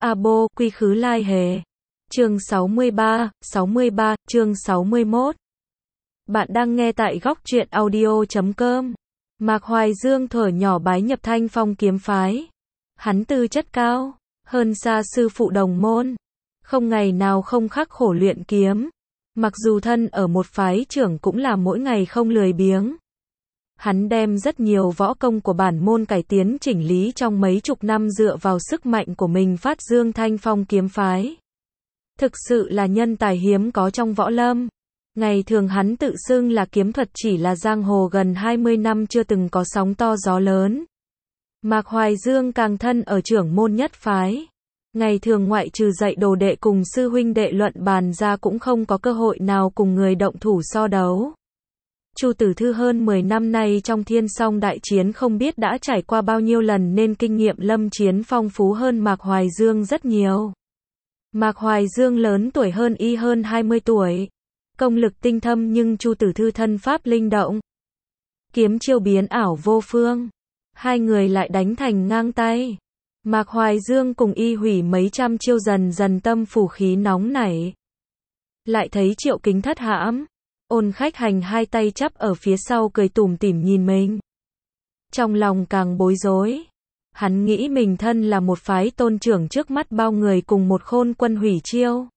Abo, quy khứ lai hề. Chương 63, chương 61. Bạn đang nghe tại góc truyện audio.com. Mạc Hoài Dương thuở nhỏ bái nhập Thanh Phong kiếm phái. Hắn tư chất cao, hơn xa sư phụ đồng môn. Không ngày nào không khắc khổ luyện kiếm. Mặc dù thân ở một phái trưởng cũng là mỗi ngày không lười biếng. Hắn đem rất nhiều võ công của bản môn cải tiến chỉnh lý trong mấy chục năm dựa vào sức mạnh của mình phát dương Thanh Phong kiếm phái. Thực sự là nhân tài hiếm có trong võ lâm. Ngày thường hắn tự xưng là kiếm thuật chỉ là giang hồ gần 20 năm chưa từng có sóng to gió lớn. Mạc Hoài Dương càng thân ở trưởng môn nhất phái. Ngày thường ngoại trừ dạy đồ đệ cùng sư huynh đệ luận bàn ra cũng không có cơ hội nào cùng người động thủ so đấu. Chu Tử Thư hơn 10 năm nay trong Thiên Song đại chiến không biết đã trải qua bao nhiêu lần nên kinh nghiệm lâm chiến phong phú hơn Mạc Hoài Dương rất nhiều. Mạc Hoài Dương lớn tuổi hơn y hơn 20 tuổi. Công lực tinh thâm nhưng Chu Tử Thư thân pháp linh động. Kiếm chiêu biến ảo vô phương. Hai người lại đánh thành ngang tay. Mạc Hoài Dương cùng y hủy mấy trăm chiêu dần dần tâm phủ khí nóng nảy. Lại thấy Triệu Kính thất hãm. Ôn Khách Hành hai tay chắp ở phía sau cười tủm tỉm nhìn mình. Trong lòng càng bối rối. Hắn nghĩ mình thân là một phái tôn trưởng trước mắt bao người cùng một khôn quân hủy chiêu.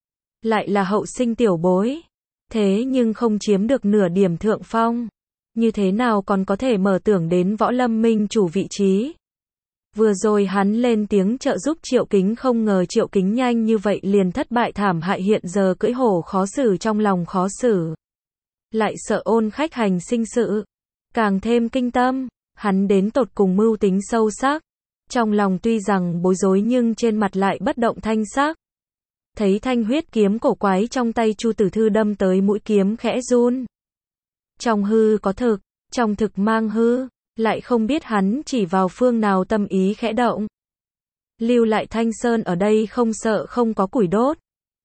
Lại là hậu sinh tiểu bối. Thế nhưng không chiếm được nửa điểm thượng phong. Như thế nào còn có thể mở tưởng đến võ lâm minh chủ vị trí. Vừa rồi hắn lên tiếng trợ giúp Triệu Kính, không ngờ Triệu Kính nhanh như vậy liền thất bại thảm hại, hiện giờ cưỡi hổ khó xử, trong lòng khó xử. Lại sợ Ôn Khách Hành sinh sự. Càng thêm kinh tâm, hắn đến tột cùng mưu tính sâu sắc. Trong lòng tuy rằng bối rối nhưng trên mặt lại bất động thanh sắc. Thấy thanh huyết kiếm cổ quái trong tay Chu Tử Thư đâm tới, mũi kiếm khẽ run. Trong hư có thực, trong thực mang hư. Lại không biết hắn chỉ vào phương nào, tâm ý khẽ động. Lưu lại Thanh Sơn ở đây không sợ không có củi đốt.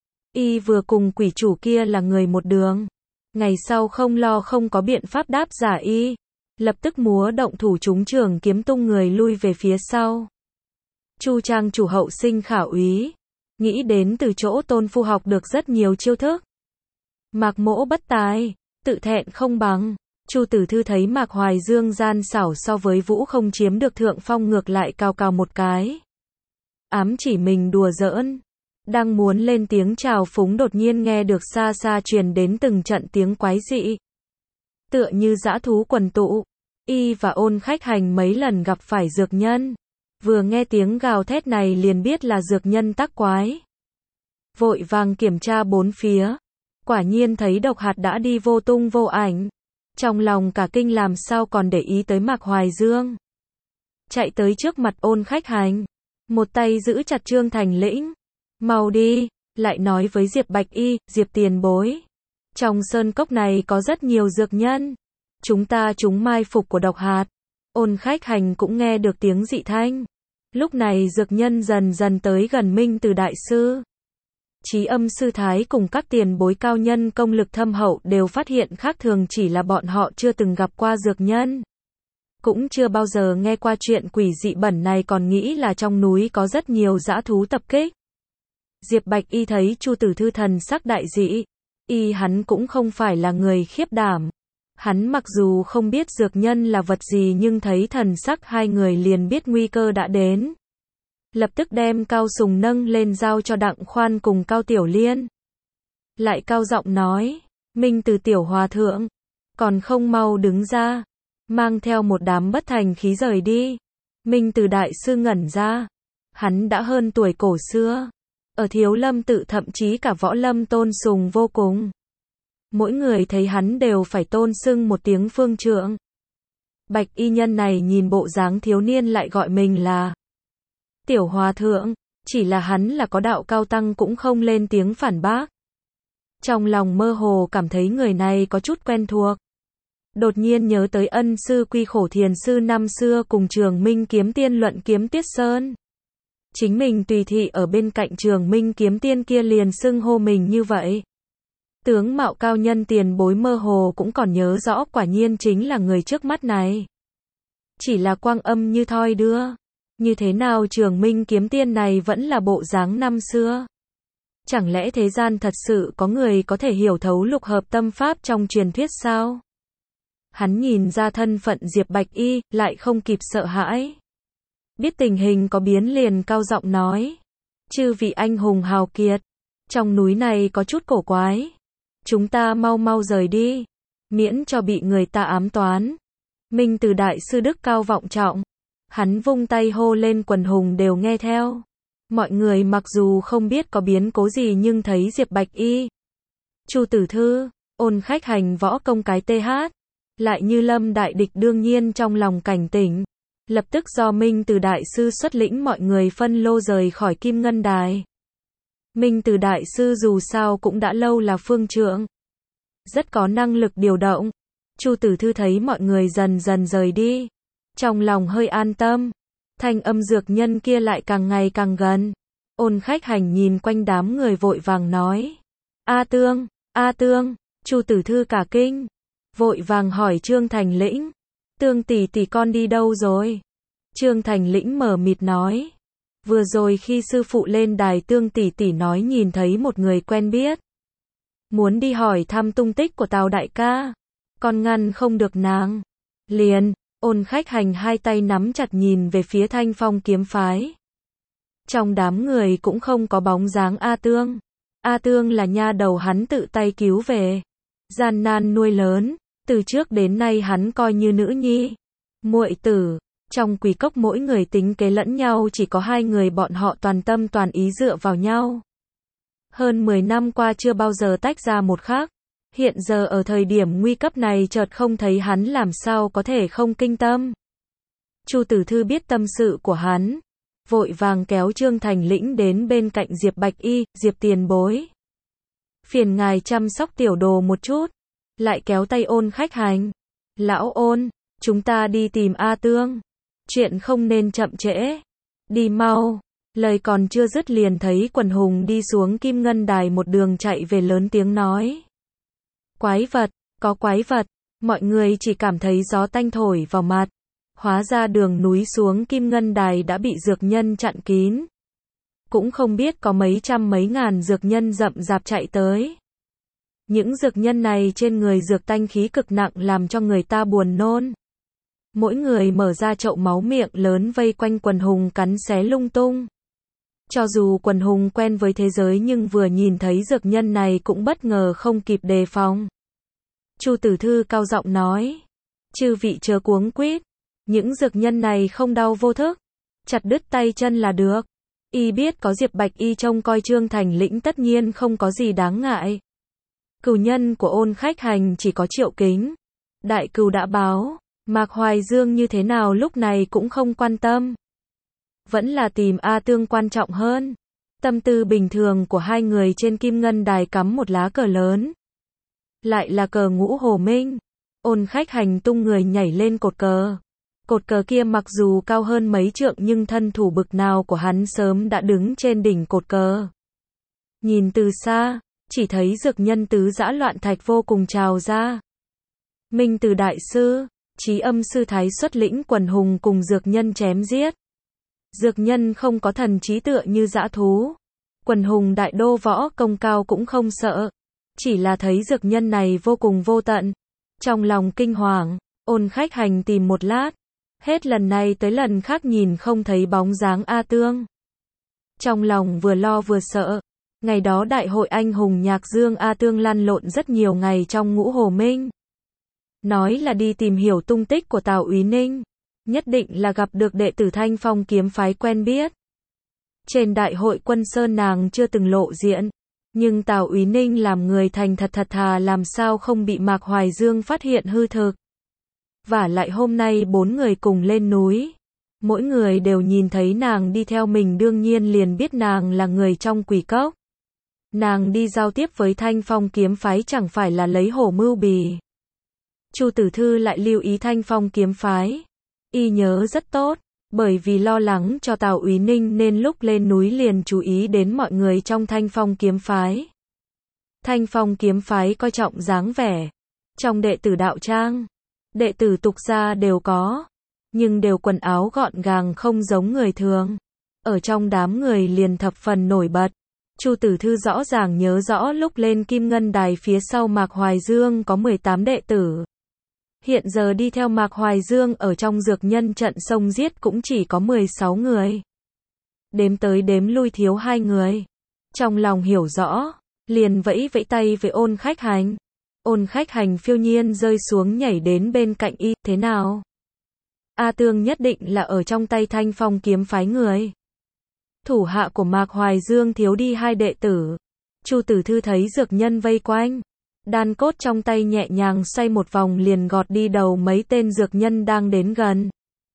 Y vừa cùng quỷ chủ kia là người một đường. Ngày sau không lo không có biện pháp đáp giả y. Lập tức múa động thủ trúng trường kiếm tung người lui về phía sau. Chu trang chủ hậu sinh khả úy. Nghĩ đến từ chỗ Tôn Phu học được rất nhiều chiêu thức. Mạc mỗ bất tài, tự thẹn không bằng. Chu Tử Thư thấy Mạc Hoài Dương gian xảo so với Vũ không chiếm được thượng phong, ngược lại cào cào một cái. Ám chỉ mình đùa giỡn. Đang muốn lên tiếng chào phúng, đột nhiên nghe được xa xa truyền đến từng trận tiếng quái dị. Tựa như dã thú quần tụ. Y và Ôn Khách Hành mấy lần gặp phải dược nhân. Vừa nghe tiếng gào thét này liền biết là dược nhân tác quái. Vội vàng kiểm tra bốn phía. Quả nhiên thấy độc hạt đã đi vô tung vô ảnh. Trong lòng cả kinh làm sao còn để ý tới Mạc Hoài Dương. Chạy tới trước mặt Ôn Khách Hành. Một tay giữ chặt Trương Thành Lĩnh. Mau đi, lại nói với Diệp Bạch Y, Diệp tiền bối. Trong sơn cốc này có rất nhiều dược nhân. Chúng ta trúng mai phục của độc hạt. Ôn Khách Hành cũng nghe được tiếng dị thanh. Lúc này dược nhân dần dần tới gần Minh Từ đại sư. Chí Âm sư thái cùng các tiền bối cao nhân công lực thâm hậu đều phát hiện khác thường, chỉ là bọn họ chưa từng gặp qua dược nhân. Cũng chưa bao giờ nghe qua chuyện quỷ dị bẩn này, còn nghĩ là trong núi có rất nhiều dã thú tập kích. Diệp Bạch Y thấy Chu Tử Thư thần sắc đại dị. Hắn cũng không phải là người khiếp đảm. Hắn mặc dù không biết dược nhân là vật gì nhưng thấy thần sắc hai người liền biết nguy cơ đã đến. Lập tức đem Cao Sùng nâng lên giao cho Đặng Khoan cùng Cao Tiểu Liên. Lại cao giọng nói, Minh Từ tiểu hòa thượng, còn không mau đứng ra, mang theo một đám bất thành khí rời đi. Minh Từ đại sư ngẩn ra, hắn đã hơn tuổi cổ xưa, ở Thiếu Lâm tự thậm chí cả võ lâm tôn sùng vô cùng. Mỗi người thấy hắn đều phải tôn xưng một tiếng phương trượng. Bạch y nhân này nhìn bộ dáng thiếu niên lại gọi mình là tiểu hòa thượng, chỉ là hắn là có đạo cao tăng cũng không lên tiếng phản bác. Trong lòng mơ hồ cảm thấy người này có chút quen thuộc. Đột nhiên nhớ tới ân sư Quy Khổ Thiền sư năm xưa cùng Trường Minh Kiếm Tiên luận kiếm Tiết Sơn. Chính mình tùy thị ở bên cạnh Trường Minh Kiếm Tiên kia liền xưng hô mình như vậy. Tướng mạo cao nhân tiền bối mơ hồ cũng còn nhớ rõ, quả nhiên chính là người trước mắt này. Chỉ là quang âm như thoi đưa. Như thế nào Trường Minh kiếm tiên này vẫn là bộ dáng năm xưa? Chẳng lẽ thế gian thật sự có người có thể hiểu thấu lục hợp tâm pháp trong truyền thuyết sao? Hắn nhìn ra thân phận Diệp Bạch Y, lại không kịp sợ hãi. Biết tình hình có biến liền cao giọng nói. Chư vị anh hùng hào kiệt, trong núi này có chút cổ quái. Chúng ta mau mau rời đi, miễn cho bị người ta ám toán. Minh Từ Đại Sư đức cao vọng trọng. Hắn vung tay hô lên quần hùng đều nghe theo. Mọi người mặc dù không biết có biến cố gì nhưng thấy Diệp Bạch Y, Chu Tử Thư, Ôn Khách Hành võ công cái TH, lại như lâm đại địch đương nhiên trong lòng cảnh tỉnh. Lập tức do Minh Từ Đại Sư xuất lĩnh mọi người phân lô rời khỏi Kim Ngân Đài. Minh Từ Đại Sư dù sao cũng đã lâu là phương trượng, rất có năng lực điều động. Chu Tử Thư thấy mọi người dần dần rời đi, trong lòng hơi an tâm. Thanh âm dược nhân kia lại càng ngày càng gần. Ôn Khách Hành nhìn quanh đám người vội vàng nói. A Tương, A Tương, Chu Tử Thư cả kinh. Vội vàng hỏi Trương Thành Lĩnh. Tương tỷ tỷ con đi đâu rồi? Trương Thành Lĩnh mờ mịt nói. Vừa rồi khi sư phụ lên đài Tương tỷ tỷ nói nhìn thấy một người quen biết. Muốn đi hỏi thăm tung tích của Tào đại ca. Con ngăn không được nàng. Liền. Ôn Khách Hành hai tay nắm chặt nhìn về phía Thanh Phong kiếm phái. Trong đám người cũng không có bóng dáng A Tương. A Tương là nha đầu hắn tự tay cứu về, gian nan nuôi lớn, từ trước đến nay hắn coi như nữ nhi, muội tử. Trong Quỷ Cốc mỗi người tính kế lẫn nhau, chỉ có hai người bọn họ toàn tâm toàn ý dựa vào nhau. Hơn 10 năm qua chưa bao giờ tách ra một khắc. Hiện giờ ở thời điểm nguy cấp này chợt không thấy hắn làm sao có thể không kinh tâm. Chu Tử Thư biết tâm sự của hắn, vội vàng kéo Trương Thành Lĩnh đến bên cạnh Diệp Bạch Y. Diệp tiền bối, phiền ngài chăm sóc tiểu đồ một chút. Lại kéo tay Ôn Khách Hành. Lão Ôn, chúng ta đi tìm A Tương, chuyện không nên chậm trễ, đi mau. Lời còn chưa dứt liền thấy quần hùng đi xuống Kim Ngân Đài một đường chạy về lớn tiếng nói. Quái vật, có quái vật. Mọi người chỉ cảm thấy gió tanh thổi vào mặt. Hóa ra đường núi xuống Kim Ngân Đài đã bị dược nhân chặn kín. Cũng không biết có mấy trăm mấy ngàn dược nhân rậm rạp chạy tới. Những dược nhân này trên người dược tanh khí cực nặng làm cho người ta buồn nôn. Mỗi người mở ra chậu máu miệng lớn vây quanh quần hùng cắn xé lung tung. Cho dù quần hùng quen với thế giới nhưng vừa nhìn thấy dược nhân này cũng bất ngờ không kịp đề phòng. Chu Tử Thư cao giọng nói. Chư vị chớ cuống quýt. Những dược nhân này không đau vô thức. Chặt đứt tay chân là được. Y biết có Diệp Bạch Y trông coi Trương Thành Lĩnh tất nhiên không có gì đáng ngại. Cừu nhân của Ôn Khách Hành chỉ có Triệu Kính. Đại cừu đã báo. Mạc Hoài Dương như thế nào lúc này cũng không quan tâm. Vẫn là tìm A Tương quan trọng hơn. Tâm tư bình thường của hai người trên Kim Ngân Đài cắm một lá cờ lớn. Lại là cờ Ngũ Hồ Minh. Ôn Khách Hành tung người nhảy lên cột cờ. Cột cờ kia mặc dù cao hơn mấy trượng nhưng thân thủ bực nào của hắn sớm đã đứng trên đỉnh cột cờ. Nhìn từ xa, chỉ thấy dược nhân tứ dã loạn thạch vô cùng trào ra. Minh Từ Đại Sư, Trí Âm Sư Thái xuất lĩnh quần hùng cùng dược nhân chém giết. Dược nhân không có thần trí tựa như dã thú. Quần hùng đại đô võ công cao cũng không sợ. Chỉ là thấy dược nhân này vô cùng vô tận. Trong lòng kinh hoàng, Ôn Khách Hành tìm một lát. Hết lần này tới lần khác nhìn không thấy bóng dáng A Tương. Trong lòng vừa lo vừa sợ. Ngày đó đại hội anh hùng nhạc dương A Tương lăn lộn rất nhiều ngày trong Ngũ Hồ Minh. Nói là đi tìm hiểu tung tích của Tào Úy Ninh. Nhất định là gặp được đệ tử Thanh Phong kiếm phái quen biết. Trên đại hội Quân Sơn nàng chưa từng lộ diện. Nhưng Tào Úy Ninh làm người thành thật thật thà làm sao không bị Mạc Hoài Dương phát hiện hư thực. Vả lại hôm nay 4 người cùng lên núi. Mỗi người đều nhìn thấy nàng đi theo mình đương nhiên liền biết nàng là người trong Quỷ Cốc. Nàng đi giao tiếp với Thanh Phong kiếm phái chẳng phải là lấy hổ mưu bì. Chu Tử Thư lại lưu ý Thanh Phong kiếm phái. Y nhớ rất tốt, bởi vì lo lắng cho Tào Úy Ninh nên lúc lên núi liền chú ý đến mọi người trong Thanh Phong kiếm phái. Thanh Phong kiếm phái coi trọng dáng vẻ. Trong đệ tử đạo trang, đệ tử tục gia đều có. nhưng đều quần áo gọn gàng không giống người thường. Ở trong đám người liền thập phần nổi bật. Chu Tử Thư rõ ràng nhớ rõ lúc lên Kim Ngân Đài phía sau Mạc Hoài Dương có 18 đệ tử. Hiện giờ đi theo Mạc Hoài Dương ở trong dược nhân trận sông giết cũng chỉ có 16 người. Đếm tới đếm lui thiếu 2 người. Trong lòng hiểu rõ, liền vẫy vẫy tay với Ôn Khách Hành. Ôn Khách Hành phiêu nhiên rơi xuống nhảy đến bên cạnh y, thế nào? A Tương nhất định là ở trong tay Thanh Phong kiếm phái người. Thủ hạ của Mạc Hoài Dương thiếu đi 2 đệ tử. Chu Tử Thư thấy dược nhân vây quanh, đan cốt trong tay nhẹ nhàng xoay một vòng liền gọt đi đầu mấy tên dược nhân đang đến gần.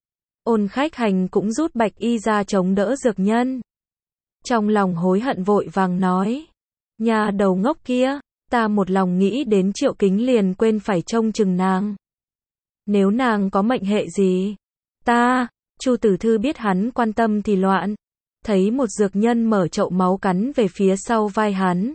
Ôn Khách Hành cũng rút bạch y ra chống đỡ dược nhân. Trong lòng hối hận vội vàng nói, nhà đầu ngốc kia, ta một lòng nghĩ đến Triệu Kính liền quên phải trông chừng nàng. Nếu nàng có mệnh hệ gì, Chu Tử Thư biết hắn quan tâm thì loạn. Thấy một dược nhân mở chậu máu cắn về phía sau vai hắn.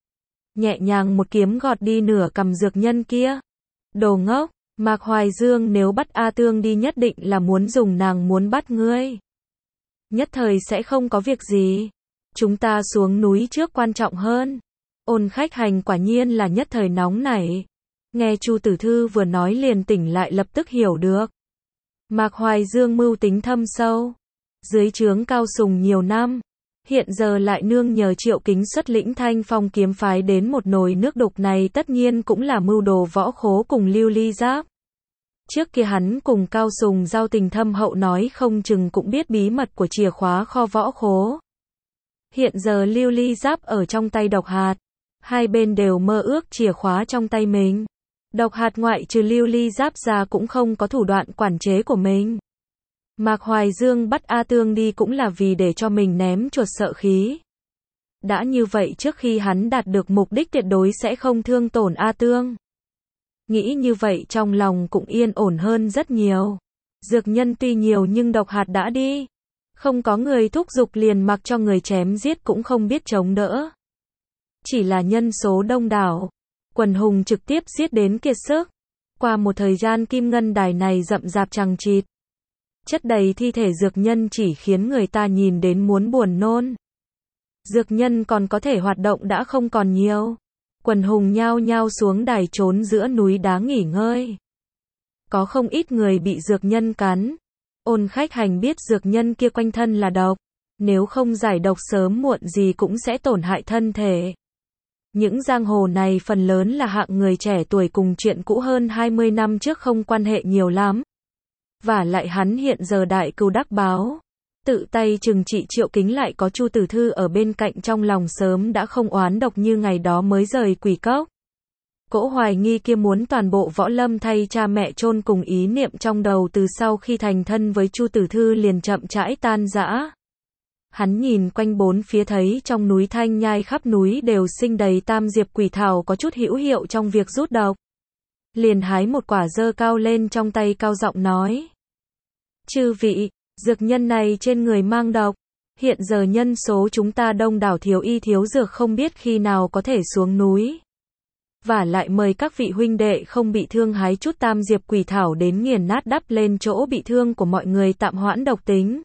Nhẹ nhàng một kiếm gọt đi nửa cằm dược nhân kia. Đồ ngốc, Mạc Hoài Dương nếu bắt A Tương đi nhất định là muốn dùng nàng muốn bắt ngươi. Nhất thời sẽ không có việc gì. Chúng ta xuống núi trước quan trọng hơn. Ôn Khách Hành quả nhiên là nhất thời nóng nảy. Nghe Chu Tử Thư vừa nói liền tỉnh lại lập tức hiểu được. Mạc Hoài Dương mưu tính thâm sâu. Dưới trướng Cao Sùng nhiều năm. Hiện giờ lại nương nhờ Triệu Kính xuất lĩnh Thanh Phong kiếm phái đến một nồi nước đục này tất nhiên cũng là mưu đồ võ khố cùng Lưu Ly Giáp. Trước kia hắn cùng Cao Sùng giao tình thâm hậu nói không chừng cũng biết bí mật của chìa khóa kho võ khố. Hiện giờ Lưu Ly Giáp ở trong tay Độc Hạt. Hai bên đều mơ ước chìa khóa trong tay mình. Độc Hạt ngoại trừ Lưu Ly Giáp ra cũng không có thủ đoạn quản chế của mình. Mạc Hoài Dương bắt A Tương đi cũng là vì để cho mình ném chuột sợ khí. Đã như vậy trước khi hắn đạt được mục đích tuyệt đối sẽ không thương tổn A Tương. Nghĩ như vậy trong lòng cũng yên ổn hơn rất nhiều. Dược nhân tuy nhiều nhưng Độc Hạt đã đi. Không có người thúc giục liền mặc cho người chém giết cũng không biết chống đỡ. Chỉ là nhân số đông đảo. Quần hùng trực tiếp giết đến kiệt sức. Qua một thời gian Kim Ngân Đài này rậm rạp chằng chịt. Chất đầy thi thể dược nhân chỉ khiến người ta nhìn đến muốn buồn nôn. Dược nhân còn có thể hoạt động đã không còn nhiều. Quần hùng nhao nhao xuống đài trốn giữa núi đá nghỉ ngơi. Có không ít người bị dược nhân cắn. Ôn Khách Hành biết dược nhân kia quanh thân là độc. Nếu không giải độc sớm muộn gì cũng sẽ tổn hại thân thể. Những giang hồ này phần lớn là hạng người trẻ tuổi cùng chuyện cũ hơn 20 năm trước không quan hệ nhiều lắm. Và lại hắn hiện giờ đại cừu đắc báo. Tự tay trừng trị Triệu Kính lại có Chu Tử Thư ở bên cạnh trong lòng sớm đã không oán độc như ngày đó mới rời Quỷ Cốc. Cỗ hoài nghi kia muốn toàn bộ võ lâm thay cha mẹ chôn cùng ý niệm trong đầu từ sau khi thành thân với Chu Tử Thư liền chậm rãi tan rã. Hắn nhìn quanh bốn phía thấy trong núi Thanh Nhai khắp núi đều sinh đầy tam diệp quỷ thảo có chút hữu hiệu trong việc rút độc. Liền hái một quả giơ cao lên trong tay cao giọng nói. Chư vị, dược nhân này trên người mang độc. Hiện giờ nhân số chúng ta đông đảo thiếu y thiếu dược không biết khi nào có thể xuống núi. Và lại mời các vị huynh đệ không bị thương hái chút tam diệp quỷ thảo đến nghiền nát đắp lên chỗ bị thương của mọi người tạm hoãn độc tính.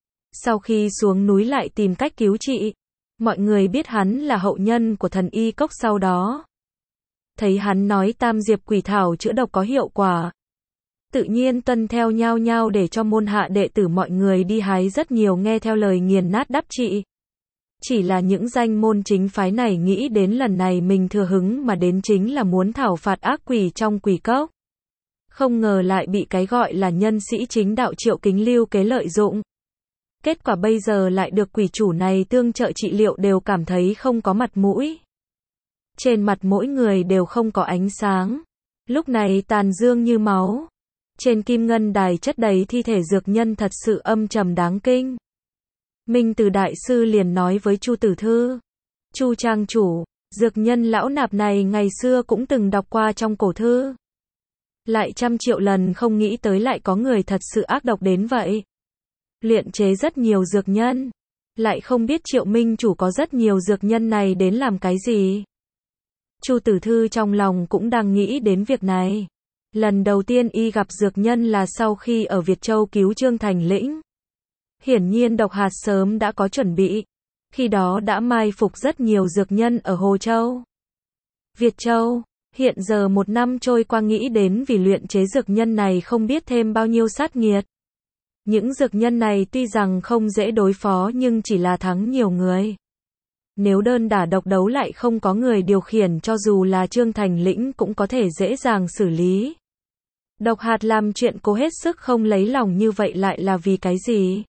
Sau khi xuống núi lại tìm cách cứu trị. Mọi người biết hắn là hậu nhân của thần y cốc sau đó. Thấy hắn nói tam diệp quỷ thảo chữa độc có hiệu quả. Tự nhiên tuân theo nhau nhau để cho môn hạ đệ tử mọi người đi hái rất nhiều nghe theo lời nghiền nát đắp trị. Chỉ là những danh môn chính phái này nghĩ đến lần này mình thừa hứng mà đến chính là muốn thảo phạt ác quỷ trong Quỷ Cốc. Không ngờ lại bị cái gọi là nhân sĩ chính đạo Triệu Kính lưu kế lợi dụng. Kết quả bây giờ lại được quỷ chủ này tương trợ trị liệu đều cảm thấy không có mặt mũi. Trên mặt mỗi người đều không có ánh sáng. Lúc này tàn dương như máu. Trên Kim Ngân Đài chất đầy thi thể dược nhân thật sự âm trầm đáng kinh. Minh Từ Đại Sư liền nói với Chu Tử Thư. Chu trang chủ, dược nhân lão nạp này ngày xưa cũng từng đọc qua trong cổ thư. Lại trăm triệu lần không nghĩ tới lại có người thật sự ác độc đến vậy. Luyện chế rất nhiều dược nhân. Lại không biết Triệu Minh chủ có rất nhiều dược nhân này đến làm cái gì. Chu Tử Thư trong lòng cũng đang nghĩ đến việc này. Lần đầu tiên y gặp dược nhân là sau khi ở Việt Châu cứu Trương Thành Lĩnh. Hiển nhiên Độc Hạt sớm đã có chuẩn bị. Khi đó đã mai phục rất nhiều dược nhân ở Hồ Châu. Việt Châu, hiện giờ 1 năm trôi qua nghĩ đến vì luyện chế dược nhân này không biết thêm bao nhiêu sát nghiệt. Những dược nhân này tuy rằng không dễ đối phó nhưng chỉ là thắng nhiều người. Nếu đơn đả độc đấu lại không có người điều khiển cho dù là Trương Thành Lĩnh cũng có thể dễ dàng xử lý. Độc Hạt làm chuyện cố hết sức không lấy lòng như vậy lại là vì cái gì?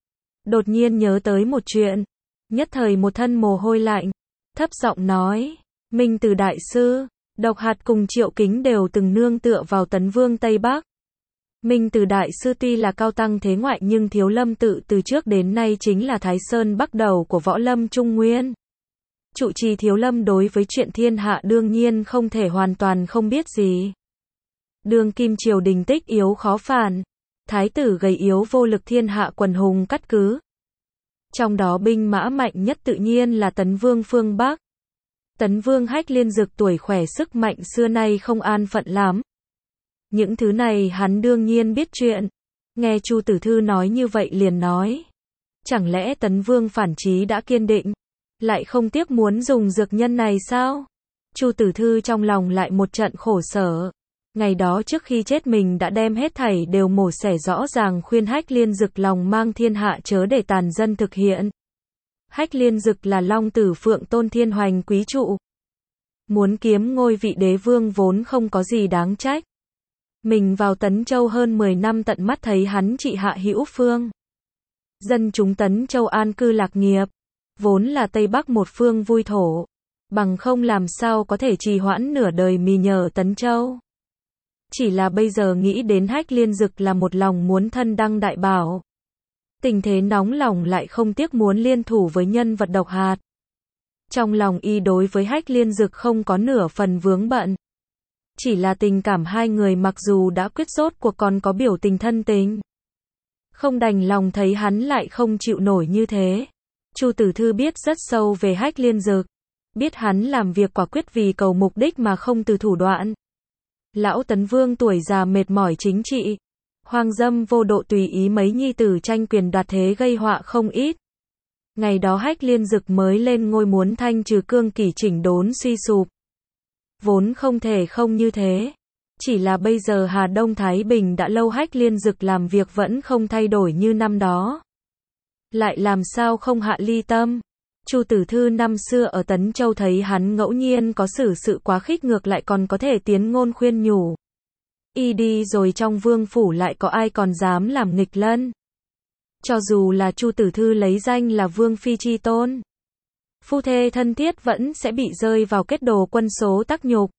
Đột nhiên nhớ tới một chuyện. Nhất thời một thân mồ hôi lạnh. Thấp giọng nói. Minh Từ đại sư. Độc Hạt cùng Triệu Kính đều từng nương tựa vào Tấn Vương Tây Bắc. Minh Từ đại sư tuy là cao tăng thế ngoại nhưng Thiếu Lâm tự từ trước đến nay chính là Thái Sơn Bắc đầu của võ lâm Trung Nguyên. Trụ trì Thiếu Lâm đối với chuyện thiên hạ đương nhiên không thể hoàn toàn không biết gì. Đương kim triều đình tích yếu khó phản. Thái tử gầy yếu vô lực thiên hạ quần hùng cắt cứ. Trong đó binh mã mạnh nhất tự nhiên là Tấn Vương phương Bắc. Tấn Vương Hách Liên Dực tuổi khỏe sức mạnh xưa nay không an phận lắm. Những thứ này hắn đương nhiên biết chuyện. Nghe Chu Tử Thư nói như vậy liền nói. Chẳng lẽ Tấn Vương phản chí đã kiên định, lại không tiếc muốn dùng dược nhân này sao? Chu Tử Thư trong lòng lại một trận khổ sở. Ngày đó trước khi chết mình đã đem hết thảy đều mổ xẻ rõ ràng khuyên Hách Liên Dực lòng mang thiên hạ chớ để tàn dân thực hiện. Hách Liên Dực là long tử phượng tôn thiên hoành quý trụ. Muốn kiếm ngôi vị đế vương vốn không có gì đáng trách. Mình vào Tấn Châu hơn 10 năm tận mắt thấy hắn trị hạ hữu phương. Dân chúng Tấn Châu an cư lạc nghiệp. Vốn là Tây Bắc một phương vui thổ. Bằng không làm sao có thể trì hoãn nửa đời mì nhờ Tấn Châu. Chỉ là bây giờ nghĩ đến Hách Liên Dực là một lòng muốn thân đăng đại bảo. Tình thế nóng lòng lại không tiếc muốn liên thủ với nhân vật Độc Hạt. Trong lòng y đối với Hách Liên Dực không có nửa phần vướng bận. Chỉ là tình cảm hai người mặc dù đã quyết rốt cuộc còn có biểu tình thân tình. Không đành lòng thấy hắn lại không chịu nổi như thế. Chu Tử Thư biết rất sâu về Hách Liên Dực. Biết hắn làm việc quả quyết vì cầu mục đích mà không từ thủ đoạn. Lão Tấn Vương tuổi già mệt mỏi chính trị. Hoang dâm vô độ tùy ý mấy nhi tử tranh quyền đoạt thế gây họa không ít. Ngày đó Hách Liên Dực mới lên ngôi muốn thanh trừ cương kỷ chỉnh đốn suy sụp. Vốn không thể không như thế. Chỉ là bây giờ Hà Đông Thái Bình đã lâu Hách Liên Dực làm việc vẫn không thay đổi như năm đó. Lại làm sao không hạ ly tâm. Chu Tử Thư năm xưa ở Tấn Châu thấy hắn ngẫu nhiên có xử sự quá khích ngược lại còn có thể tiến ngôn khuyên nhủ. Y đi rồi trong vương phủ lại có ai còn dám làm nghịch lân. Cho dù là Chu Tử Thư lấy danh là Vương Phi chi tôn. Phu thê thân thiết vẫn sẽ bị rơi vào kết đồ quân số tắc nhục.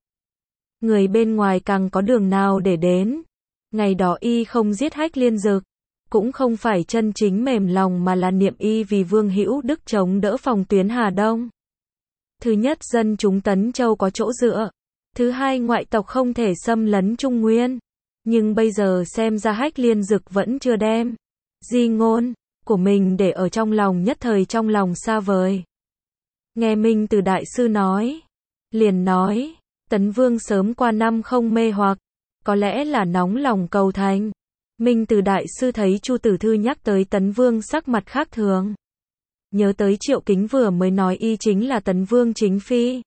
Người bên ngoài càng có đường nào để đến. Ngày đó y không giết Hách Liên Dực. Cũng không phải chân chính mềm lòng mà là niệm y vì Vương Hữu Đức chống đỡ phòng tuyến Hà Đông. Thứ nhất dân chúng Tấn Châu có chỗ dựa. Thứ hai ngoại tộc không thể xâm lấn Trung Nguyên. Nhưng bây giờ xem ra Hách Liên Dực vẫn chưa đem di ngôn của mình để ở trong lòng nhất thời trong lòng xa vời. Nghe Minh Từ đại sư nói. Liền nói. Tấn Vương sớm qua năm không mê hoặc. Có lẽ là nóng lòng cầu thành. Minh Từ đại sư thấy Chu Tử Thư nhắc tới Tấn Vương sắc mặt khác thường. Nhớ tới Triệu Kính vừa mới nói y chính là Tấn Vương chính phi.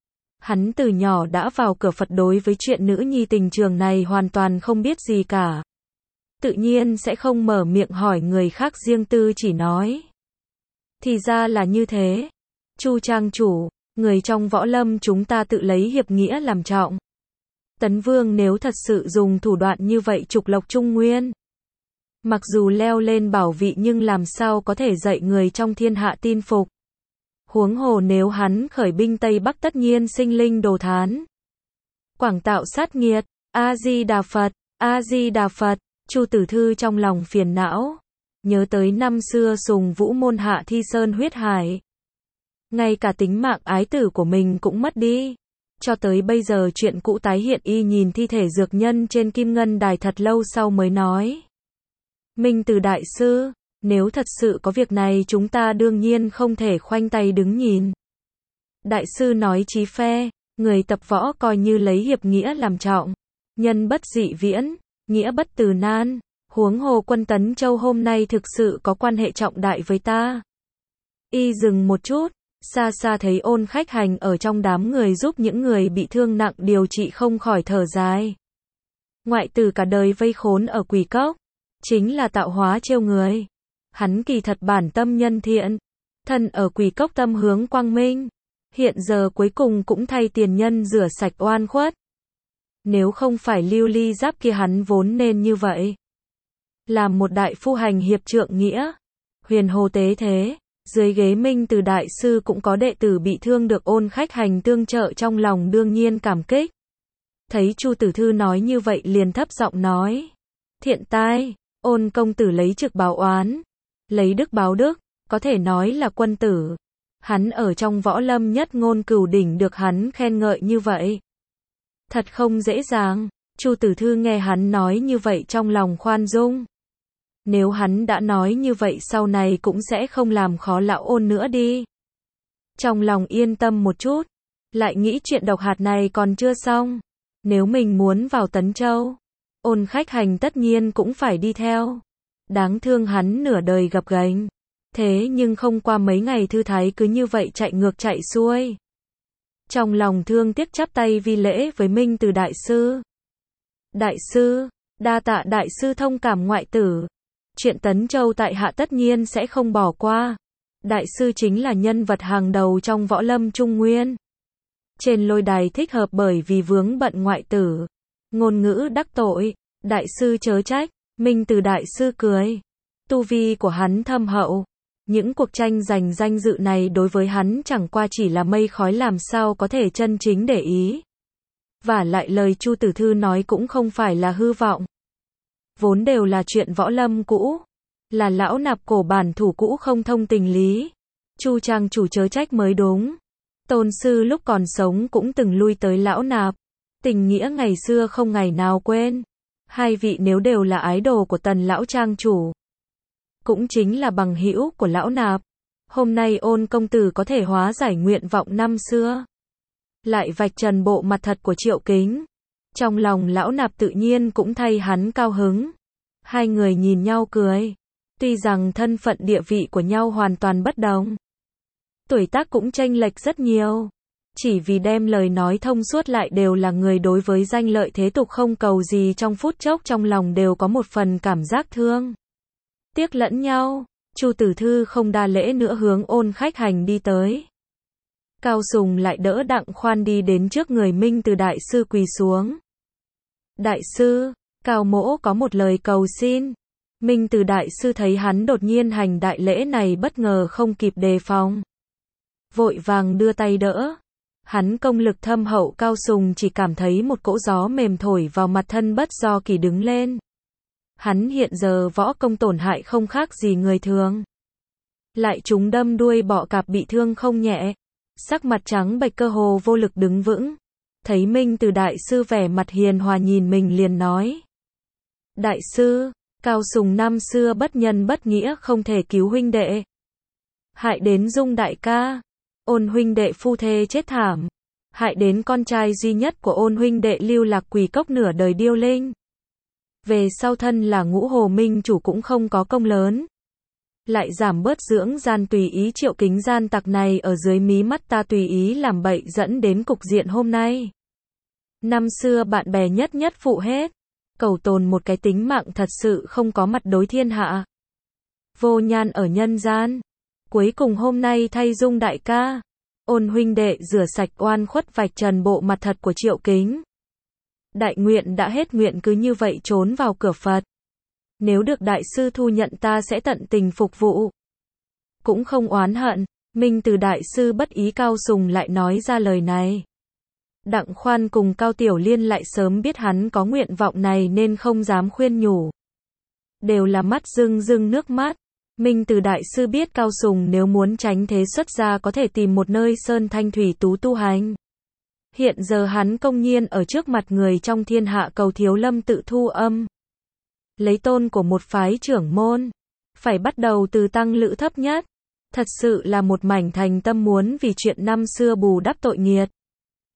Hắn từ nhỏ đã vào cửa Phật đối với chuyện nữ nhi tình trường này hoàn toàn không biết gì cả. Tự nhiên sẽ không mở miệng hỏi người khác riêng tư chỉ nói. Thì ra là như thế. Chu trang chủ, người trong võ lâm chúng ta tự lấy hiệp nghĩa làm trọng. Tấn Vương nếu thật sự dùng thủ đoạn như vậy trục lộc Trung Nguyên. Mặc dù leo lên bảo vị nhưng làm sao có thể dạy người trong thiên hạ tin phục. Huống hồ nếu hắn khởi binh Tây Bắc tất nhiên sinh linh đồ thán. Quảng tạo sát nghiệt, A-di-đà Phật, A-di-đà Phật, Chu Tử Thư trong lòng phiền não. Nhớ tới năm xưa Sùng Vũ môn hạ Thi Sơn huyết hải. Ngay cả tính mạng ái tử của mình cũng mất đi. Cho tới bây giờ chuyện cũ tái hiện y nhìn thi thể dược nhân trên Kim Ngân Đài thật lâu sau mới nói. Minh Từ đại sư, nếu thật sự có việc này chúng ta đương nhiên không thể khoanh tay đứng nhìn. Đại sư nói chí phe, người tập võ coi như lấy hiệp nghĩa làm trọng. Nhân bất dị viễn, nghĩa bất từ nan. Huống hồ quân Tấn Châu hôm nay thực sự có quan hệ trọng đại với ta. Y dừng một chút, xa xa thấy Ôn Khách Hành ở trong đám người giúp những người bị thương nặng điều trị không khỏi thở dài. Ngoại tử cả đời vây khốn ở Quỷ Cốc, chính là tạo hóa trêu người. Hắn kỳ thật bản tâm nhân thiện, thân ở Quỷ Cốc tâm hướng quang minh, hiện giờ cuối cùng cũng thay tiền nhân rửa sạch oan khuất. Nếu không phải Lưu Ly Giáp kia hắn vốn nên như vậy. Làm một đại phu hành hiệp trượng nghĩa, huyền hồ tế thế, dưới ghế Minh Từ đại sư cũng có đệ tử bị thương được Ôn Khách Hành tương trợ trong lòng đương nhiên cảm kích. Thấy Chu Tử Thư nói như vậy liền thấp giọng nói. Thiện tai, Ôn công tử lấy trực báo oán, lấy đức báo đức, có thể nói là quân tử. Hắn ở trong võ lâm nhất ngôn cửu đỉnh được hắn khen ngợi như vậy. Thật không dễ dàng, Chu Tử Thư nghe hắn nói như vậy trong lòng khoan dung. Nếu hắn đã nói như vậy sau này cũng sẽ không làm khó lão Ôn nữa đi. Trong lòng yên tâm một chút, lại nghĩ chuyện độc hạt này còn chưa xong. Nếu mình muốn vào Tấn Châu, Ôn Khách Hành tất nhiên cũng phải đi theo. Đáng thương hắn nửa đời gập ghềnh, thế nhưng không qua mấy ngày thư thái cứ như vậy chạy ngược chạy xuôi. Trong lòng thương tiếc chắp tay vi lễ với Minh Từ đại sư. Đại sư, đa tạ đại sư thông cảm ngoại tử. Chuyện Tấn Châu tại hạ tất nhiên sẽ không bỏ qua. Đại sư chính là nhân vật hàng đầu trong võ lâm Trung Nguyên. Trên lôi đài thích hợp bởi vì vướng bận ngoại tử. Ngôn ngữ đắc tội, đại sư chớ trách. Minh Từ đại sư cười. Tu vi của hắn thâm hậu. Những cuộc tranh giành danh dự này đối với hắn chẳng qua chỉ là mây khói, làm sao có thể chân chính để ý. Và lại lời Chu Tử Thư nói cũng không phải là hư vọng. Vốn đều là chuyện võ lâm cũ. Là lão nạp cổ bản thủ cũ không thông tình lý. Chu trang chủ chớ trách mới đúng. Tôn sư lúc còn sống cũng từng lui tới lão nạp. Tình nghĩa ngày xưa không ngày nào quên. Hai vị nếu đều là ái đồ của Tần lão trang chủ, cũng chính là bằng hữu của lão nạp. Hôm nay Ôn công tử có thể hóa giải nguyện vọng năm xưa, lại vạch trần bộ mặt thật của Triệu Kính. Trong lòng lão nạp tự nhiên cũng thay hắn cao hứng. Hai người nhìn nhau cười. Tuy rằng thân phận địa vị của nhau hoàn toàn bất đồng, tuổi tác cũng chênh lệch rất nhiều, chỉ vì đem lời nói thông suốt lại đều là người đối với danh lợi thế tục không cầu gì, trong phút chốc trong lòng đều có một phần cảm giác thương tiếc lẫn nhau. Chu Tử Thư không đa lễ nữa hướng Ôn Khách Hành đi tới. Cao Sùng lại đỡ Đặng Khoan đi đến trước người Minh Từ đại sư quỳ xuống. Đại sư, Cao mỗ có một lời cầu xin. Minh Từ đại sư thấy hắn đột nhiên hành đại lễ này bất ngờ không kịp đề phòng, vội vàng đưa tay đỡ. Hắn công lực thâm hậu, Cao Sùng chỉ cảm thấy một cỗ gió mềm thổi vào mặt, thân bất do kỳ đứng lên. Hắn hiện giờ võ công tổn hại không khác gì người thường, lại trúng đâm đuôi bọ cạp bị thương không nhẹ, sắc mặt trắng bệch cơ hồ vô lực đứng vững. Thấy Minh Từ đại sư vẻ mặt hiền hòa nhìn mình liền nói. Đại sư, Cao Sùng năm xưa bất nhân bất nghĩa không thể cứu huynh đệ, hại đến Dung đại ca. Ôn huynh đệ phu thê chết thảm, hại đến con trai duy nhất của Ôn huynh đệ lưu lạc Quỷ Cốc nửa đời điêu linh. Về sau thân là Ngũ Hồ Minh chủ cũng không có công lớn, lại giảm bớt dưỡng gian tùy ý Triệu Kính gian tặc này ở dưới mí mắt ta tùy ý làm bậy, dẫn đến cục diện hôm nay. Năm xưa bạn bè nhất nhất phụ hết, cầu tồn một cái tính mạng thật sự không có mặt đối thiên hạ, vô nhan ở nhân gian. Cuối cùng hôm nay thay Dung đại ca, Ôn huynh đệ rửa sạch oan khuất, vạch trần bộ mặt thật của Triệu Kính. Đại nguyện đã hết, nguyện cứ như vậy trốn vào cửa Phật. Nếu được đại sư thu nhận ta sẽ tận tình phục vụ, cũng không oán hận. Minh Từ đại sư bất ý Cao Sùng lại nói ra lời này. Đặng Khoan cùng Cao Tiểu Liên lại sớm biết hắn có nguyện vọng này nên không dám khuyên nhủ, đều là mắt rưng rưng nước mắt. Minh Từ đại sư biết Cao Sùng nếu muốn tránh thế xuất gia có thể tìm một nơi sơn thanh thủy tú tu hành. Hiện giờ hắn công nhiên ở trước mặt người trong thiên hạ cầu Thiếu Lâm tự thu âm, lấy tôn của một phái trưởng môn, phải bắt đầu từ tăng lữ thấp nhất. Thật sự là một mảnh thành tâm muốn vì chuyện năm xưa bù đắp tội nghiệt.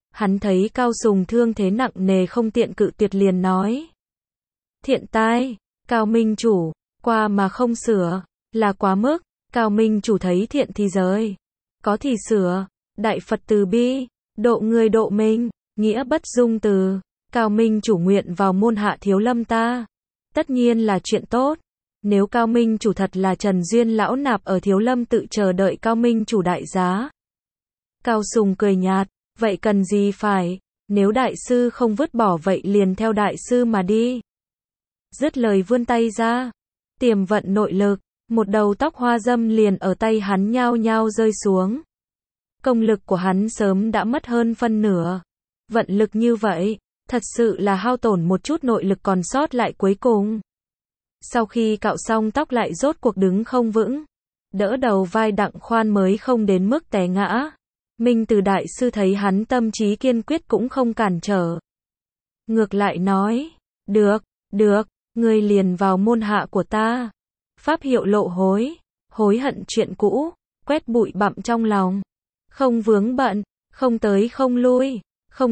Hắn thấy Cao Sùng thương thế nặng nề không tiện cự tuyệt liền nói. Thiện tai, Cao Minh chủ, qua mà không sửa, là quá mức. Cao Minh chủ thấy thiện thì giới, có thì sửa. Đại Phật từ bi, độ người độ mình, nghĩa bất dung từ. Cao Minh chủ nguyện vào môn hạ Thiếu Lâm ta, tất nhiên là chuyện tốt. Nếu Cao Minh chủ thật là Trần Duyên lão nạp ở Thiếu Lâm tự chờ đợi Cao Minh chủ đại giá. Cao Sùng cười nhạt, vậy cần gì phải, nếu đại sư không vứt bỏ vậy liền theo đại sư mà đi. Dứt lời vươn tay ra, tiềm vận nội lực, một đầu tóc hoa dâm liền ở tay hắn nhao nhao rơi xuống. Công lực của hắn sớm đã mất hơn phân nửa. Vận lực như vậy, thật sự là hao tổn một chút nội lực còn sót lại cuối cùng. Sau khi cạo xong tóc lại rốt cuộc đứng không vững, đỡ đầu vai Đặng Khoan mới không đến mức té ngã. Minh Từ đại sư thấy hắn tâm trí kiên quyết cũng không cản trở. Ngược lại nói, được, ngươi liền vào môn hạ của ta. Pháp hiệu lộ hối, hối hận chuyện cũ, quét bụi bặm trong lòng. Không vướng bận, không tới không lui,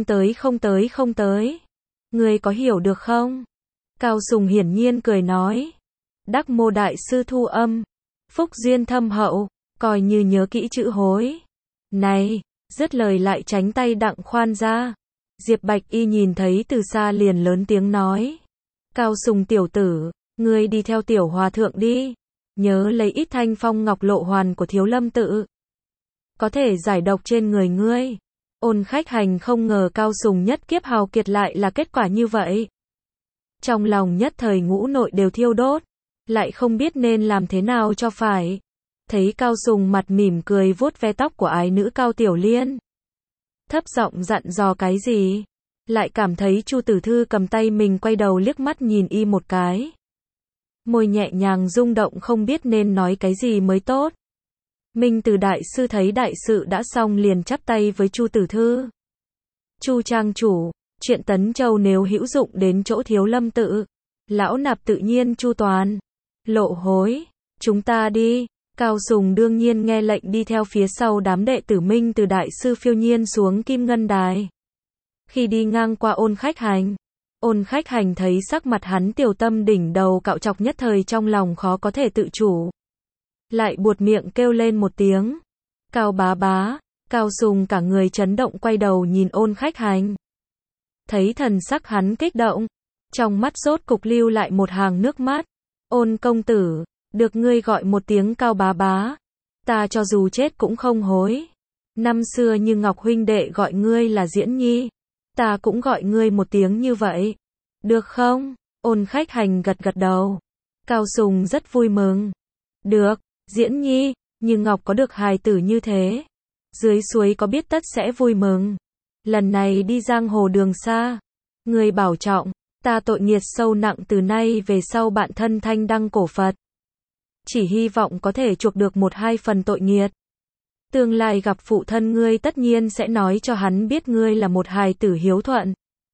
không tới. Ngươi có hiểu được không? Cao Sùng hiển nhiên cười nói. Đắc Mô đại sư thu âm, phúc duyên thâm hậu, coi như nhớ kỹ chữ hối. Này, dứt lời lại tránh tay Đặng Khoan ra. Diệp Bạch Y nhìn thấy từ xa liền lớn tiếng nói. Cao Sùng tiểu tử, ngươi đi theo tiểu hòa thượng đi. Nhớ lấy ít thanh phong ngọc lộ hoàn của Thiếu Lâm tự. Có thể giải độc trên người ngươi. Ôn Khách Hành không ngờ Cao Sùng nhất kiếp hào kiệt lại là kết quả như vậy. Trong lòng nhất thời ngũ nội đều thiêu đốt. Lại không biết nên làm thế nào cho phải. Thấy Cao Sùng mặt mỉm cười vuốt ve tóc của ái nữ Cao Tiểu Liên. Thấp giọng dặn dò cái gì. Lại cảm thấy Chu Tử Thư cầm tay mình quay đầu liếc mắt nhìn y một cái. Môi nhẹ nhàng rung động không biết nên nói cái gì mới tốt. Minh Từ đại sư thấy đại sự đã xong liền chắp tay với Chu Tử Thư. Chu trang chủ, chuyện Tấn Châu nếu hữu dụng đến chỗ Thiếu Lâm tự, lão nạp tự nhiên chu toàn. Lộ hối, chúng ta đi. Cao Sùng đương nhiên nghe lệnh đi theo phía sau đám đệ tử Minh Từ đại sư phiêu nhiên xuống Kim Ngân Đài. Khi đi ngang qua Ôn Khách Hành thấy sắc mặt hắn tiểu tâm đỉnh đầu cạo chọc nhất thời trong lòng khó có thể tự chủ. Lại buột miệng kêu lên một tiếng. Cao bá bá, Cao Sùng cả người chấn động quay đầu nhìn Ôn Khách Hành. Thấy thần sắc hắn kích động, trong mắt rốt cục lưu lại một hàng nước mắt. Ôn công tử, được ngươi gọi một tiếng Cao bá bá, ta cho dù chết cũng không hối. Năm xưa như Ngọc huynh đệ gọi ngươi là Diễn Nhi, ta cũng gọi ngươi một tiếng như vậy. Được không? Ôn Khách Hành gật gật đầu. Cao Sùng rất vui mừng. Được, Diễn Nhi, như Ngọc có được hài tử như thế. Dưới suối có biết tất sẽ vui mừng. Lần này đi giang hồ đường xa. Người bảo trọng, ta tội nghiệt sâu nặng từ nay về sau bạn thân thanh đăng cổ Phật. Chỉ hy vọng có thể chuộc được một hai phần tội nghiệt. Tương lai gặp phụ thân ngươi tất nhiên sẽ nói cho hắn biết ngươi là một hài tử hiếu thuận.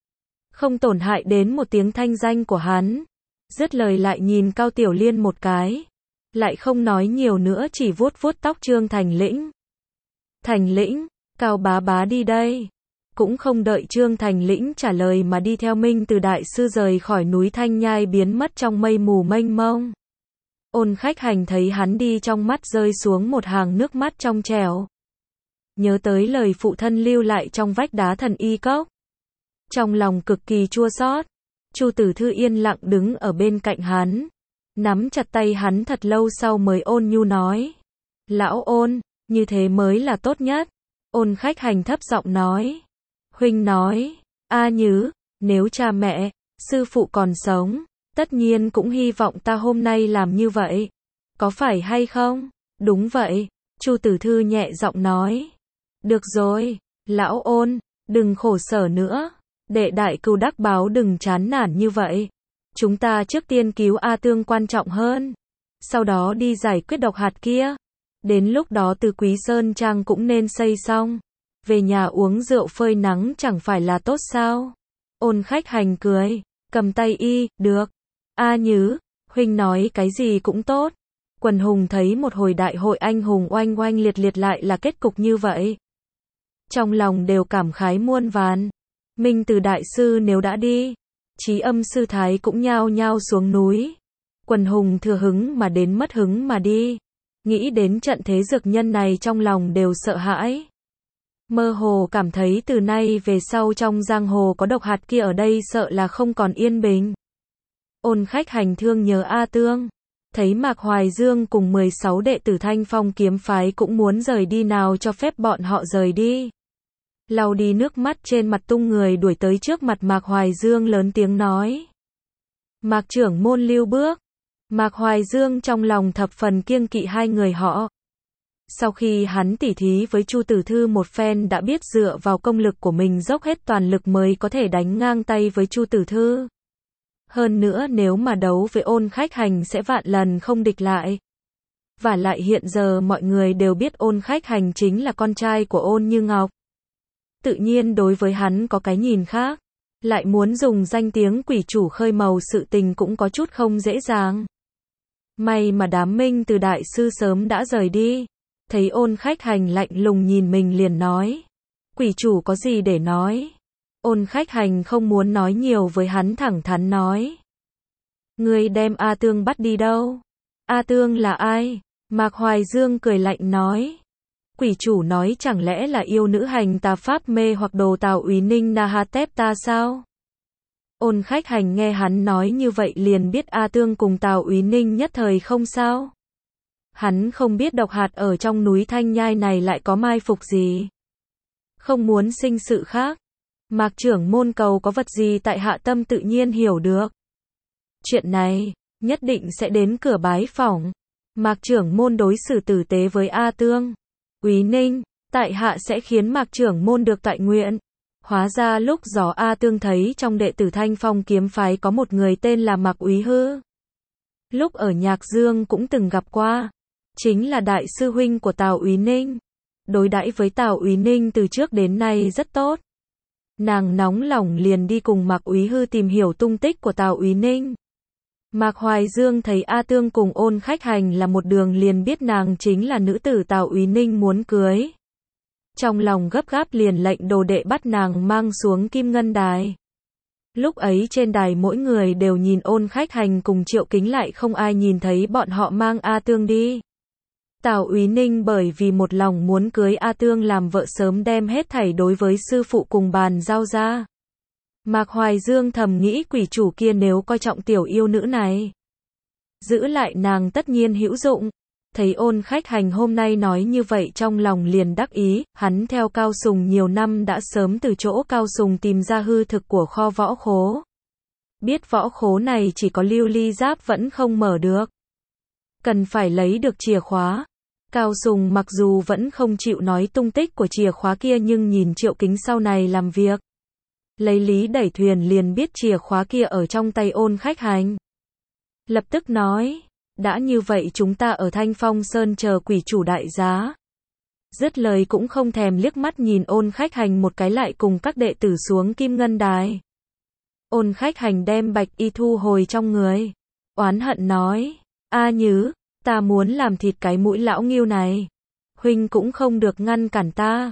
Không tổn hại đến một tiếng thanh danh của hắn. Dứt lời lại nhìn Cao Tiểu Liên một cái. Lại không nói nhiều nữa chỉ vuốt vuốt tóc Trương Thành Lĩnh. Thành Lĩnh, Cao bá bá đi đây. Cũng không đợi Trương Thành Lĩnh trả lời mà đi theo Minh Từ đại sư rời khỏi núi Thanh Nhai biến mất trong mây mù mênh mông. Ôn Khách Hành thấy hắn đi trong mắt rơi xuống một hàng nước mắt trong trẻo. Nhớ tới lời phụ thân lưu lại trong vách đá Thần Y Cốc. Trong lòng cực kỳ chua xót. Chu Tử Thư yên lặng đứng ở bên cạnh hắn. Nắm chặt tay hắn thật lâu sau mới ôn nhu nói. Lão Ôn, như thế mới là tốt nhất. Ôn Khách Hành thấp giọng nói. Huynh nói, A Nhứ, nếu cha mẹ, sư phụ còn sống, tất nhiên cũng hy vọng ta hôm nay làm như vậy. Có phải hay không? Đúng vậy, Chu Tử Thư nhẹ giọng nói. Được rồi, Lão Ôn, đừng khổ sở nữa. Đệ đại cừu đắc báo đừng chán nản như vậy. Chúng ta trước tiên cứu A Tương quan trọng hơn. Sau đó đi giải quyết độc hạt kia. Đến lúc đó Từ Quý Sơn Trang cũng nên xây xong. Về nhà uống rượu phơi nắng chẳng phải là tốt sao? Ôn Khách Hành cười, cầm tay y, được. A Nhứ, huynh nói cái gì cũng tốt. Quần hùng thấy một hồi đại hội anh hùng oanh oanh liệt liệt lại là kết cục như vậy. trong lòng đều cảm khái muôn vàn. Minh Từ đại sư nếu đã đi, Trí Âm sư thái cũng nhao nhao xuống núi. Quần hùng thừa hứng mà đến mất hứng mà đi. Nghĩ đến trận thế dược nhân này trong lòng đều sợ hãi. Mơ hồ cảm thấy từ nay về sau trong giang hồ có độc hạt kia ở đây sợ là không còn yên bình. Ôn Khách Hành thương nhớ A Tương. Thấy Mạc Hoài Dương cùng 16 đệ tử Thanh Phong kiếm phái cũng muốn rời đi, nào cho phép bọn họ rời đi. Lau đi nước mắt trên mặt tung người đuổi tới trước mặt Mạc Hoài Dương lớn tiếng nói. Mạc trưởng môn lưu bước. Mạc Hoài Dương trong lòng thập phần kiêng kỵ hai người họ. Sau khi hắn tỉ thí với Chu Tử Thư một phen đã biết dựa vào công lực của mình dốc hết toàn lực mới có thể đánh ngang tay với Chu Tử Thư. Hơn nữa nếu mà đấu với Ôn Khách Hành sẽ vạn lần không địch lại. Và lại hiện giờ mọi người đều biết Ôn Khách Hành chính là con trai của Ôn Như Ngọc. Tự nhiên đối với hắn có cái nhìn khác. Lại muốn dùng danh tiếng quỷ chủ khơi màu sự tình cũng có chút không dễ dàng. May mà đám Minh Từ đại sư sớm đã rời đi. Thấy Ôn Khách Hành lạnh lùng nhìn mình liền nói. Quỷ chủ có gì để nói? Ôn Khách Hành không muốn nói nhiều với hắn, thẳng thắn nói. Ngươi đem A Tương bắt đi đâu? A Tương là ai? Mạc Hoài Dương cười lạnh nói. Quỷ chủ nói chẳng lẽ là yêu nữ hành tà pháp mê hoặc đồ Tào Úy Ninh Nahatep ta sao? Ôn Khách Hành nghe hắn nói như vậy liền biết A Tương cùng Tào Úy Ninh nhất thời không sao. Hắn không biết độc hạt ở trong núi Thanh Nhai này lại có mai phục gì. Không muốn sinh sự khác. Mạc trưởng môn cầu có vật gì tại hạ tâm tự nhiên hiểu được. Chuyện này, nhất định sẽ đến cửa bái phỏng. Mạc trưởng môn đối xử tử tế với A Tương. Úy Ninh, tại hạ sẽ khiến Mạc trưởng môn được tại nguyện. Hóa ra lúc gió A Tương thấy trong đệ tử Thanh Phong kiếm phái có một người tên là Mạc Úy Hư. Lúc ở Nhạc Dương cũng từng gặp qua. Chính là đại sư huynh của Tào Úy Ninh. Đối đãi với Tào Úy Ninh từ trước đến nay rất tốt. Nàng nóng lòng liền đi cùng Mạc Úy Hư tìm hiểu tung tích của Tào Úy Ninh. Mạc Hoài Dương thấy A Tương cùng Ôn Khách Hành là một đường liền biết nàng chính là nữ tử Tào Úy Ninh muốn cưới. Trong lòng gấp gáp liền lệnh đồ đệ bắt nàng mang xuống Kim Ngân Đài. Lúc ấy trên đài mỗi người đều nhìn Ôn Khách Hành cùng Triệu Kính, lại không ai nhìn thấy bọn họ mang A Tương đi. Tào Úy Ninh bởi vì một lòng muốn cưới A Tương làm vợ sớm đem hết thảy đối với sư phụ cùng bàn giao ra. Mạc Hoài Dương thầm nghĩ quỷ chủ kia nếu coi trọng tiểu yêu nữ này, giữ lại nàng tất nhiên hữu dụng. Thấy Ôn Khách Hành hôm nay nói như vậy trong lòng liền đắc ý, hắn theo Cao Sùng nhiều năm đã sớm từ chỗ Cao Sùng tìm ra hư thực của kho võ khố. Biết võ khố này chỉ có lưu ly giáp vẫn không mở được. Cần phải lấy được chìa khóa. Cao Sùng mặc dù vẫn không chịu nói tung tích của chìa khóa kia nhưng nhìn Triệu Kính sau này làm việc. Lấy lý đẩy thuyền liền biết chìa khóa kia ở trong tay Ôn Khách Hành. Lập tức nói, đã như vậy chúng ta ở Thanh Phong Sơn chờ quỷ chủ đại giá. Dứt lời cũng không thèm liếc mắt nhìn Ôn Khách Hành một cái lại cùng các đệ tử xuống Kim Ngân Đài. Ôn Khách Hành đem bạch y thu hồi trong người. Oán hận nói, A Nhứ, ta muốn làm thịt cái mũi lão nghiêu này. Huynh cũng không được ngăn cản ta.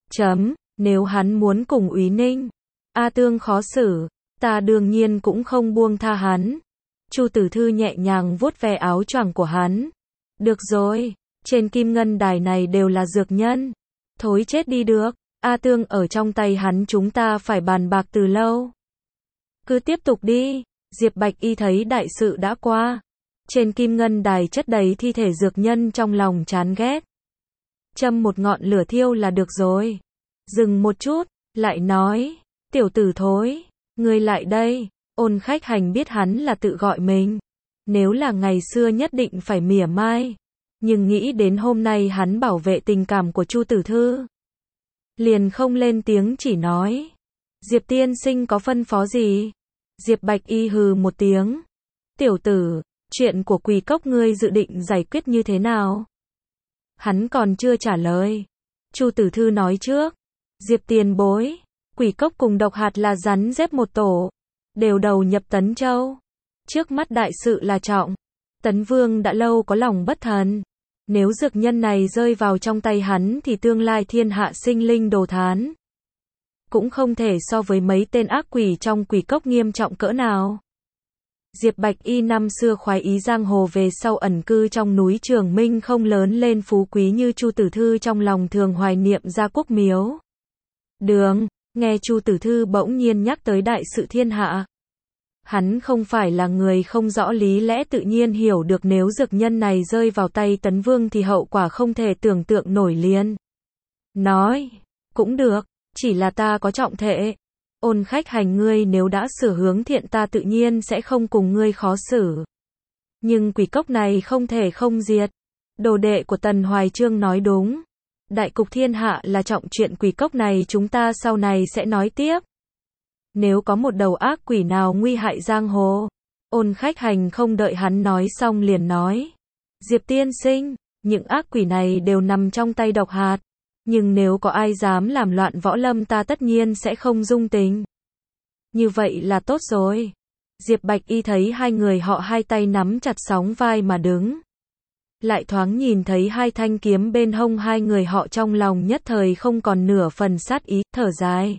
Nếu hắn muốn cùng Úy Ninh, A Tương khó xử, ta đương nhiên cũng không buông tha hắn. Chu Tử Thư nhẹ nhàng vuốt ve áo choàng của hắn. Được rồi, trên Kim Ngân Đài này đều là dược nhân. Thối chết đi được, A Tương ở trong tay hắn chúng ta phải bàn bạc từ lâu. Cứ tiếp tục đi. Diệp Bạch Y thấy đại sự đã qua. Trên Kim Ngân Đài chất đầy thi thể dược nhân, trong lòng chán ghét. Châm một ngọn lửa thiêu là được rồi. Dừng một chút, lại nói, tiểu tử thối, ngươi lại đây. Ôn Khách Hành biết hắn là tự gọi mình. Nếu là ngày xưa nhất định phải mỉa mai. Nhưng nghĩ đến hôm nay hắn bảo vệ tình cảm của Chu Tử Thư, liền không lên tiếng, chỉ nói, Diệp tiên sinh có phân phó gì? Diệp Bạch Y hừ một tiếng. Tiểu tử, chuyện của Quỷ Cốc ngươi dự định giải quyết như thế nào? Hắn còn chưa trả lời. Chu Tử Thư nói trước. Diệp tiền bối, Quỷ Cốc cùng độc hạt là rắn rết một tổ, đều đầu nhập Tấn Châu. Trước mắt đại sự là trọng. Tấn Vương đã lâu có lòng bất thần. Nếu dược nhân này rơi vào trong tay hắn thì tương lai thiên hạ sinh linh đồ thán. Cũng không thể so với mấy tên ác quỷ trong quỷ cốc nghiêm trọng cỡ nào. Diệp Bạch Y năm xưa khoái ý giang hồ về sau ẩn cư trong núi Trường Minh không lớn lên phú quý như Chu Tử Thư trong lòng thường hoài niệm Gia Quốc Miếu. Đường, nghe Chu Tử Thư bỗng nhiên nhắc tới đại sự thiên hạ. Hắn không phải là người không rõ lý lẽ tự nhiên hiểu được nếu dược nhân này rơi vào tay Tấn Vương thì hậu quả không thể tưởng tượng nổi liền. Nói, cũng được, chỉ là ta có trọng thệ. Ôn Khách Hành ngươi nếu đã sửa hướng thiện ta tự nhiên sẽ không cùng ngươi khó xử. Nhưng quỷ cốc này không thể không diệt. Đồ đệ của Tần Hoài Chương nói đúng. Đại cục thiên hạ là trọng, chuyện quỷ cốc này chúng ta sau này sẽ nói tiếp. Nếu có một đầu ác quỷ nào nguy hại giang hồ. Ôn Khách Hành không đợi hắn nói xong liền nói. Diệp tiên sinh, những ác quỷ này đều nằm trong tay độc hạt. Nhưng nếu có ai dám làm loạn võ lâm ta tất nhiên sẽ không dung tình. Như vậy là tốt rồi. Diệp Bạch Y thấy hai người họ hai tay nắm chặt sóng vai mà đứng. Lại thoáng nhìn thấy hai thanh kiếm bên hông hai người họ trong lòng nhất thời không còn nửa phần sát ý, thở dài.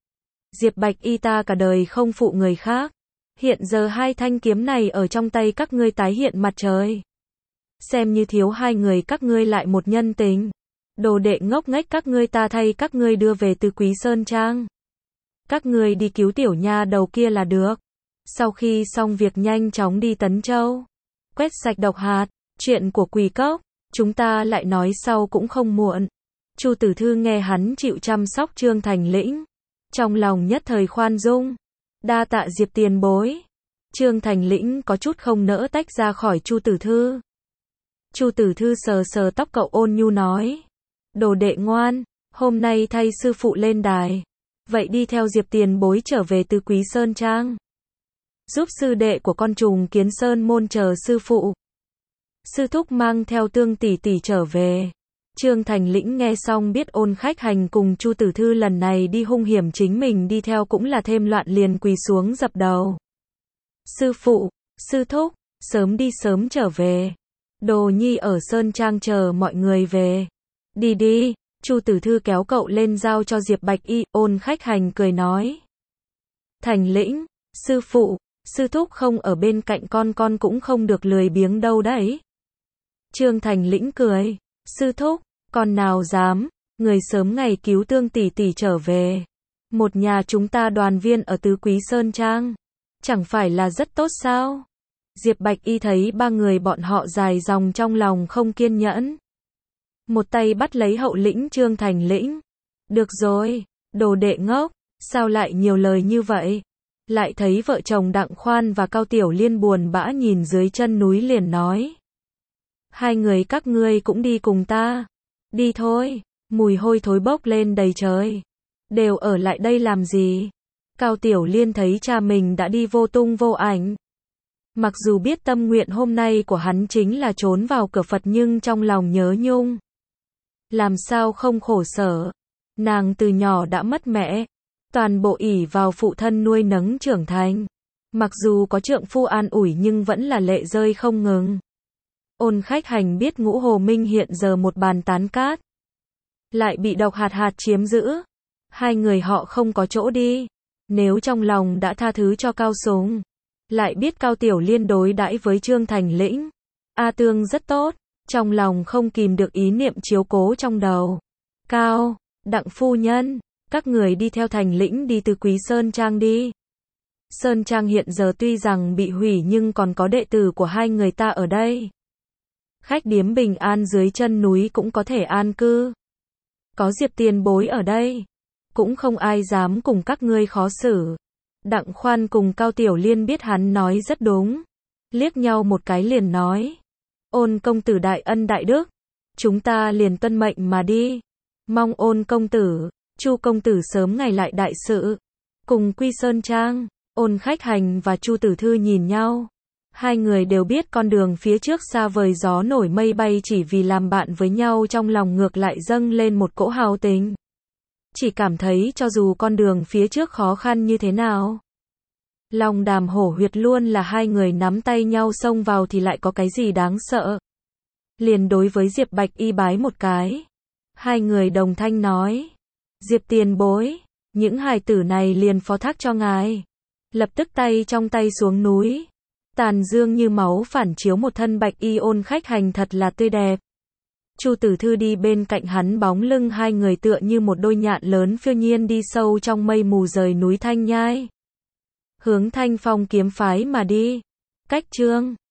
Diệp Bạch Y ta cả đời không phụ người khác. Hiện giờ hai thanh kiếm này ở trong tay các ngươi tái hiện mặt trời. Xem như thiếu hai người các ngươi lại một nhân tình. Đồ đệ ngốc nghếch các ngươi ta thay các ngươi đưa về Từ Quý Sơn Trang. Các ngươi đi cứu tiểu nha đầu kia là được. Sau khi xong việc nhanh chóng đi Tấn Châu. Quét sạch độc hạt. Chuyện của quỷ cốc, chúng ta lại nói sau cũng không muộn. Chu Tử Thư nghe hắn chịu chăm sóc Trương Thành Lĩnh. Trong lòng nhất thời khoan dung. Đa tạ Diệp tiền bối. Trương Thành Lĩnh có chút không nỡ tách ra khỏi Chu Tử Thư. Chu Tử Thư sờ sờ tóc cậu ôn nhu nói. Đồ đệ ngoan, hôm nay thay sư phụ lên đài. Vậy đi theo Diệp tiền bối trở về Từ Quý Sơn Trang. Giúp sư đệ của con trùng Kiến Sơn môn chờ sư phụ. Sư thúc mang theo Tương tỷ tỷ trở về. Trương Thành Lĩnh nghe xong biết Ôn Khách Hành cùng Chu Tử Thư lần này đi hung hiểm chính mình đi theo cũng là thêm loạn liền quỳ xuống dập đầu. Sư phụ, sư thúc, sớm đi sớm trở về. Đồ nhi ở Sơn Trang chờ mọi người về. Đi đi, Chu Tử Thư kéo cậu lên giao cho Diệp Bạch Y, Ôn Khách Hành cười nói. Thành Lĩnh, sư phụ, sư thúc không ở bên cạnh con cũng không được lười biếng đâu đấy. Trương Thành Lĩnh cười, sư thúc, con nào dám, người sớm ngày cứu Tương tỷ tỷ trở về. Một nhà chúng ta đoàn viên ở Tứ Quý Sơn Trang, chẳng phải là rất tốt sao? Diệp Bạch Y thấy ba người bọn họ dài dòng trong lòng không kiên nhẫn. Một tay bắt lấy hậu lĩnh Trương Thành Lĩnh. Được rồi, đồ đệ ngốc, sao lại nhiều lời như vậy? Lại thấy vợ chồng Đặng Khoan và Cao Tiểu Liên buồn bã nhìn dưới chân núi liền nói. Hai người các ngươi cũng đi cùng ta. Đi thôi, mùi hôi thối bốc lên đầy trời. Đều ở lại đây làm gì? Cao Tiểu Liên thấy cha mình đã đi vô tung vô ảnh. Mặc dù biết tâm nguyện hôm nay của hắn chính là trốn vào cửa Phật nhưng trong lòng nhớ nhung. Làm sao không khổ sở. Nàng từ nhỏ đã mất mẹ. Toàn bộ ỷ vào phụ thân nuôi nấng trưởng thành. Mặc dù có trượng phu an ủi nhưng vẫn là lệ rơi không ngừng. Ôn Khách Hành biết Ngũ Hồ Minh hiện giờ một bàn tán cát. Lại bị độc hạt chiếm giữ. Hai người họ không có chỗ đi. Nếu trong lòng đã tha thứ cho Cao Súng. Lại biết Cao Tiểu Liên đối đãi với Trương Thành Lĩnh. A Tương rất tốt. Trong lòng không kìm được ý niệm chiếu cố trong đầu. Cao, Đặng phu nhân, các người đi theo Thành Lĩnh đi Từ Quý Sơn Trang đi. Sơn Trang hiện giờ tuy rằng bị hủy nhưng còn có đệ tử của hai người ta ở đây. Khách điếm bình an dưới chân núi cũng có thể an cư. Có Diệp tiền bối ở đây. Cũng không ai dám cùng các ngươi khó xử. Đặng Khoan cùng Cao Tiểu Liên biết hắn nói rất đúng. Liếc nhau một cái liền nói. Ôn công tử đại ân đại đức. Chúng ta liền tuân mệnh mà đi. Mong Ôn công tử, Chu công tử sớm ngày lại đại sự. Cùng quy Sơn Trang, Ôn Khách Hành và Chu Tử Thư nhìn nhau. Hai người đều biết con đường phía trước xa vời gió nổi mây bay chỉ vì làm bạn với nhau trong lòng ngược lại dâng lên một cỗ hào tình. Chỉ cảm thấy cho dù con đường phía trước khó khăn như thế nào. Lòng Đàm Hổ Huyệt luôn là hai người nắm tay nhau xông vào thì lại có cái gì đáng sợ. liền đối với Diệp Bạch Y bái một cái. Hai người đồng thanh nói, Diệp tiền bối, những hài tử này liền phó thác cho ngài. Lập tức tay trong tay xuống núi, tàn dương như máu phản chiếu một thân Bạch Y ôn khách hành thật là tươi đẹp. Chu Tử Thư đi bên cạnh hắn, bóng lưng hai người tựa như một đôi nhạn lớn phiêu nhiên đi sâu trong mây mù rời núi Thanh Nhai, hướng Thanh Phong kiếm phái mà đi. Cách chương